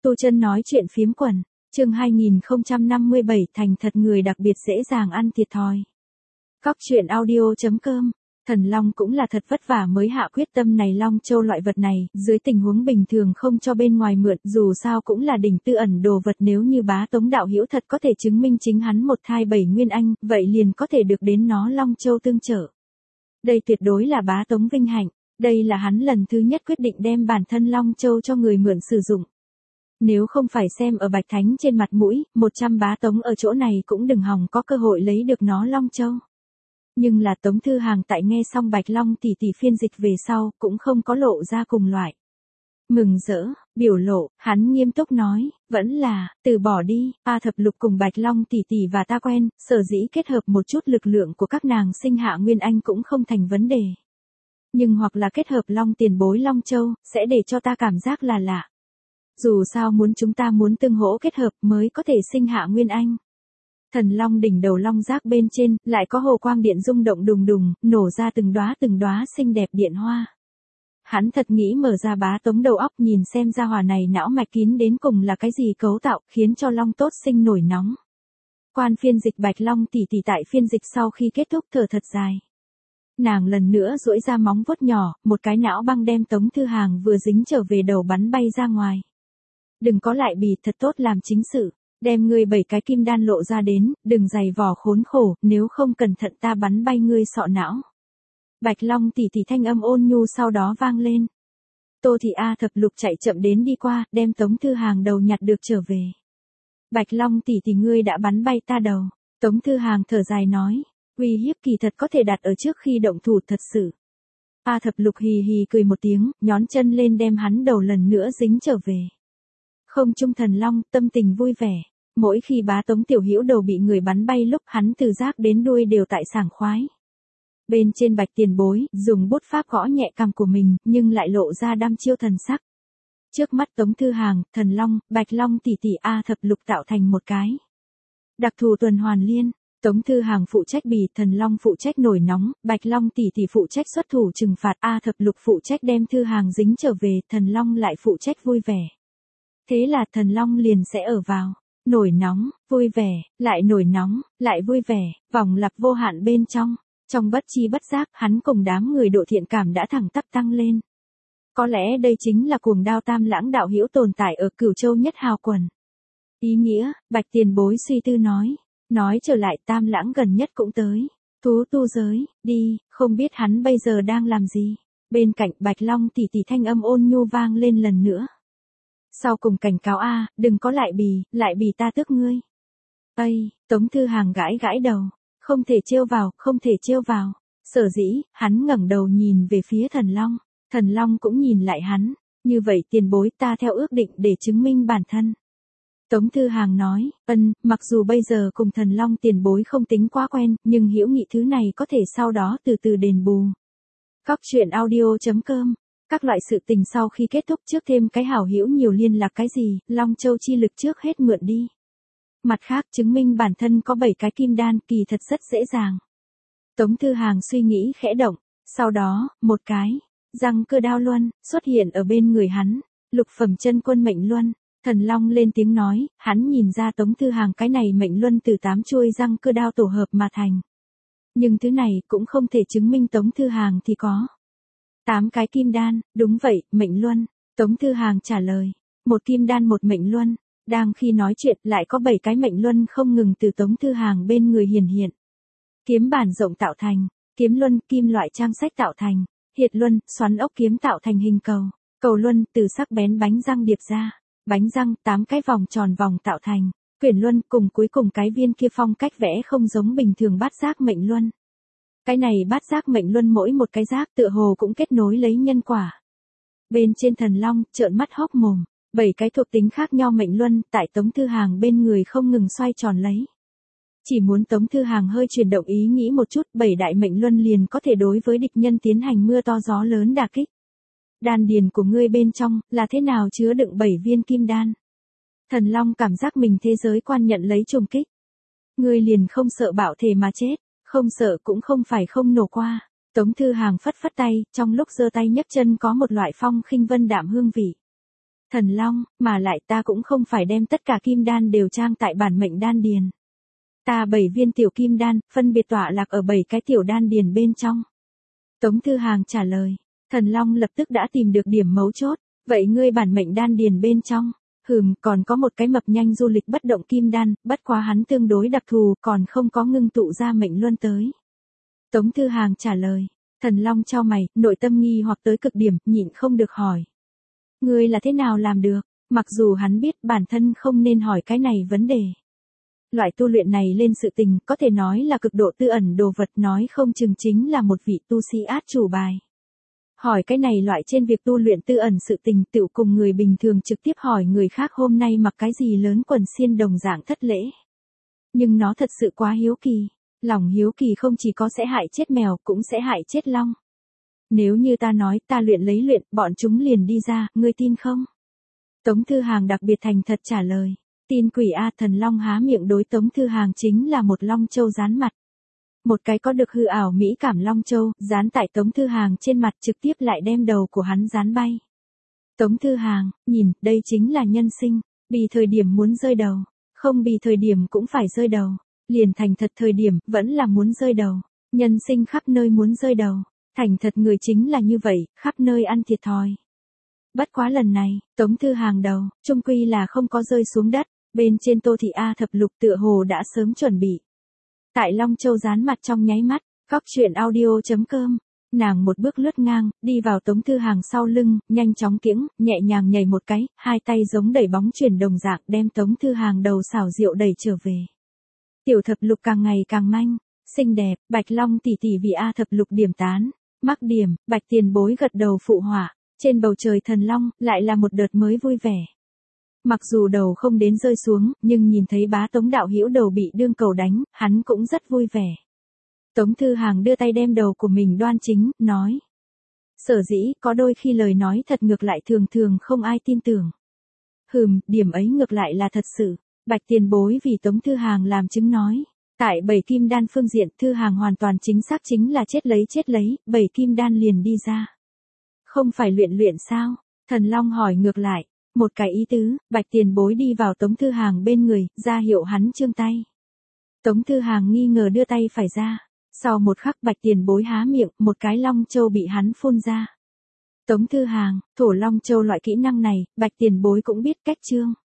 Tu Chân nói chuyện phiếm quần, chương 2057 thành thật người đặc biệt dễ dàng ăn thiệt thòi. Cóc truyện audio.com. Thần Long cũng là thật vất vả mới hạ quyết tâm này Long Châu loại vật này, dưới tình huống bình thường không cho bên ngoài mượn, dù sao cũng là đỉnh tư ẩn đồ vật, nếu như Bá Tống đạo hữu thật có thể chứng minh chính hắn một thai 7 nguyên anh, vậy liền có thể được đến nó Long Châu tương trợ. Đây tuyệt đối là Bá Tống vinh hạnh, đây là hắn lần thứ nhất quyết định đem bản thân Long Châu cho người mượn sử dụng. Nếu không phải xem ở Bạch Thánh trên mặt mũi, 100 Bá Tống ở chỗ này cũng đừng hòng có cơ hội lấy được nó Long Châu. Nhưng là Tống Thư Hàng tại nghe xong Bạch Long tỷ tỷ phiên dịch về sau, cũng không có lộ ra cùng loại mừng rỡ, biểu lộ, hắn nghiêm túc nói, vẫn là, từ bỏ đi, A Thập Lục cùng Bạch Long tỷ tỷ và ta quen, sở dĩ kết hợp một chút lực lượng của các nàng sinh hạ Nguyên Anh cũng không thành vấn đề. Nhưng hoặc là kết hợp Long tiền bối Long Châu, sẽ để cho ta cảm giác là lạ. Dù sao chúng ta muốn tương hỗ kết hợp mới có thể sinh hạ Nguyên Anh. Thần Long đỉnh đầu long giác bên trên, lại có hồ quang điện rung động đùng đùng, nổ ra từng đóa xinh đẹp điện hoa. Hắn thật nghĩ mở ra Bá Tống đầu óc nhìn xem ra hỏa này não mạch kín đến cùng là cái gì cấu tạo, khiến cho long tốt sinh nổi nóng. Quan phiên dịch Bạch Long tỷ tỷ tại phiên dịch sau khi kết thúc thở thật dài. Nàng lần nữa duỗi ra móng vuốt nhỏ, một cái não băng đem Tống Thư Hàng vừa dính trở về đầu bắn bay ra ngoài. Đừng có lại bì, thật tốt làm chính sự. Đem ngươi 7 cái kim đan lộ ra đến, đừng giày vò khốn khổ, nếu không cẩn thận ta bắn bay ngươi sọ não. Bạch Long tỷ tỷ thanh âm ôn nhu sau đó vang lên. Tô Thị A Thập Lục chạy chậm đến đi qua, đem Tống Thư Hàng đầu nhặt được trở về. Bạch Long tỷ tỷ ngươi đã bắn bay ta đầu. Tống Thư Hàng thở dài nói, uy hiếp kỳ thật có thể đặt ở trước khi động thủ thật sự. A Thập Lục hì hì cười một tiếng, nhón chân lên đem hắn đầu lần nữa dính trở về. Không trung thần long, tâm tình vui vẻ. Mỗi khi Bá Tống tiểu hữu đầu bị người bắn bay lúc hắn từ giác đến đuôi đều tại sảng khoái. Bên trên Bạch tiền bối, dùng bút pháp gõ nhẹ cằm của mình, nhưng lại lộ ra đăm chiêu thần sắc. Trước mắt Tống Thư Hàng, Thần Long, Bạch Long tỷ tỷ A Thập Lục tạo thành một cái đặc thù tuần hoàn liên. Tống Thư Hàng phụ trách bì, Thần Long phụ trách nổi nóng, Bạch Long tỷ tỷ phụ trách xuất thủ trừng phạt, A Thập Lục phụ trách đem Thư Hàng dính trở về, Thần Long lại phụ trách vui vẻ. Thế là Thần Long liền sẽ ở vào nổi nóng, vui vẻ, lại nổi nóng, lại vui vẻ, vòng lặp vô hạn bên trong. Trong bất chi bất giác, hắn cùng đám người độ thiện cảm đã thẳng tắp tăng lên. Có lẽ đây chính là cuồng đao Tam Lãng đạo hữu tồn tại ở Cửu Châu Nhất Hào quần. Ý nghĩa, Bạch tiền bối suy tư nói. Nói trở lại Tam Lãng gần nhất cũng tới. Thú tu giới, đi, không biết hắn bây giờ đang làm gì. Bên cạnh Bạch Long tỷ tỷ thanh âm ôn nhu vang lên lần nữa. Sau cùng cảnh cáo a, đừng có lại bì ta tước ngươi. Ây, Tống Thư Hàng gãi gãi đầu, không thể trêu vào. Sở dĩ, hắn ngẩng đầu nhìn về phía Thần Long cũng nhìn lại hắn, như vậy tiền bối ta theo ước định để chứng minh bản thân. Tống Thư Hàng nói, mặc dù bây giờ cùng Thần Long tiền bối không tính quá quen, nhưng hữu nghị thứ này có thể sau đó từ từ đền bù. Cóc truyện audio.com. Các loại sự tình sau khi kết thúc trước thêm cái hảo hữu nhiều liên lạc cái gì, Long Châu chi lực trước hết mượn đi. Mặt khác chứng minh bản thân có 7 cái kim đan kỳ thật rất dễ dàng. Tống Thư Hàng suy nghĩ khẽ động, sau đó, một cái răng cơ đao luân xuất hiện ở bên người hắn, lục phẩm chân quân mệnh luân. Thần Long lên tiếng nói, hắn nhìn ra Tống Thư Hàng cái này mệnh luân từ 8 chuôi răng cơ đao tổ hợp mà thành. Nhưng thứ này cũng không thể chứng minh Tống Thư Hàng thì có 8 cái kim đan, đúng vậy, mệnh luân. Tống Thư Hàng trả lời, một kim đan một mệnh luân. Đang khi nói chuyện lại có 7 cái mệnh luân không ngừng từ Tống Thư Hàng bên người hiện. Kiếm bản rộng tạo thành, kiếm luân, kim loại trang sách tạo thành, hiệt luân, xoắn ốc kiếm tạo thành hình cầu, cầu luân, từ sắc bén bánh răng điệp ra, bánh răng, 8 cái vòng tròn vòng tạo thành, quyển luân, cùng cuối cùng cái viên kia phong cách vẽ không giống bình thường bát giác mệnh luân. Cái này bát giác mệnh luân mỗi một cái giác tựa hồ cũng kết nối lấy nhân quả. Bên trên Thần Long, trợn mắt hốc mồm, 7 cái thuộc tính khác nhau mệnh luân tại Tống Thư Hàng bên người không ngừng xoay tròn lấy. Chỉ muốn Tống Thư Hàng hơi chuyển động ý nghĩ một chút, 7 đại mệnh luân liền có thể đối với địch nhân tiến hành mưa to gió lớn đả kích. Đan điền của ngươi bên trong, là thế nào chứa đựng 7 viên kim đan? Thần Long cảm giác mình thế giới quan nhận lấy trùng kích. Ngươi liền không sợ bạo thể mà chết, không sợ cũng không phải không nổ qua. Tống Thư Hàng phất phất tay, trong lúc giơ tay nhấc chân có một loại phong khinh vân đạm hương vị. Thần Long, mà lại ta cũng không phải đem tất cả kim đan đều trang tại bản mệnh đan điền. Ta 7 viên tiểu kim đan, phân biệt tọa lạc ở 7 cái tiểu đan điền bên trong. Tống Thư Hàng trả lời. Thần Long lập tức đã tìm được điểm mấu chốt. Vậy ngươi bản mệnh đan điền bên trong? Còn có một cái mập nhanh du lịch bất động kim đan, bất quá hắn tương đối đặc thù, còn không có ngưng tụ ra mệnh luân tới. Tống Thư Hàng trả lời. Thần Long chau mày, nội tâm nghi hoặc tới cực điểm, nhịn không được hỏi. Ngươi là thế nào làm được? Mặc dù hắn biết bản thân không nên hỏi cái này vấn đề. Loại tu luyện này lên sự tình, có thể nói là cực độ tư ẩn đồ vật, nói không chừng chính là một vị tu sĩ át chủ bài. Hỏi cái này loại trên việc tu luyện tư ẩn sự tình, tựu cùng người bình thường trực tiếp hỏi người khác hôm nay mặc cái gì lớn quần xiên đồng dạng thất lễ. Nhưng nó thật sự quá hiếu kỳ. Lòng hiếu kỳ không chỉ có sẽ hại chết mèo, cũng sẽ hại chết long. Nếu như ta nói ta lấy luyện, bọn chúng liền đi ra, ngươi tin không? Tống Thư Hàng đặc biệt thành thật trả lời. Tin quỷ a. Thần Long há miệng đối Tống Thư Hàng chính là một long châu dán mặt. Một cái có được hư ảo mỹ cảm long châu, dán tại Tống Thư Hàng trên mặt, trực tiếp lại đem đầu của hắn dán bay. Tống Thư Hàng, nhìn, đây chính là nhân sinh, bì thời điểm muốn rơi đầu, không bì thời điểm cũng phải rơi đầu, liền thành thật thời điểm, vẫn là muốn rơi đầu, nhân sinh khắp nơi muốn rơi đầu, thành thật người chính là như vậy, khắp nơi ăn thiệt thòi. Bất quá lần này, Tống Thư Hàng đầu, chung quy là không có rơi xuống đất, bên trên Tô Thị A Thập Lục tựa hồ đã sớm chuẩn bị. Tại Long Châu dán mặt trong nháy mắt, Cóc Truyện Audio.com, nàng một bước lướt ngang, đi vào Tống Thư Hàng sau lưng, nhanh chóng kiễng, nhẹ nhàng nhảy một cái, hai tay giống đẩy bóng chuyền đồng dạng đem Tống Thư Hàng đầu xảo diệu đẩy trở về. Tiểu Thập Lục càng ngày càng manh, xinh đẹp, Bạch Long tỷ tỷ vì A Thập Lục điểm tán, mắc điểm, Bạch Tiền Bối gật đầu phụ họa, trên bầu trời thần long, lại là một đợt mới vui vẻ. Mặc dù đầu không đến rơi xuống, nhưng nhìn thấy bá Tống đạo hữu đầu bị đương cầu đánh, hắn cũng rất vui vẻ. Tống Thư Hàng đưa tay đem đầu của mình đoan chính, nói. Sở dĩ, có đôi khi lời nói thật ngược lại thường thường không ai tin tưởng. Điểm ấy ngược lại là thật sự. Bạch Tiền Bối vì Tống Thư Hàng làm chứng nói. Tại 7 kim đan phương diện, Thư Hàng hoàn toàn chính xác chính là chết lấy, 7 kim đan liền đi ra. Không phải luyện sao? Thần Long hỏi ngược lại. Một cái ý tứ, Bạch Tiền Bối đi vào Tống Thư Hàng bên người, ra hiệu hắn trương tay. Tống Thư Hàng nghi ngờ đưa tay phải ra. Sau một khắc Bạch Tiền Bối há miệng, một cái long châu bị hắn phun ra. Tống Thư Hàng, thổ long châu loại kỹ năng này, Bạch Tiền Bối cũng biết cách trương.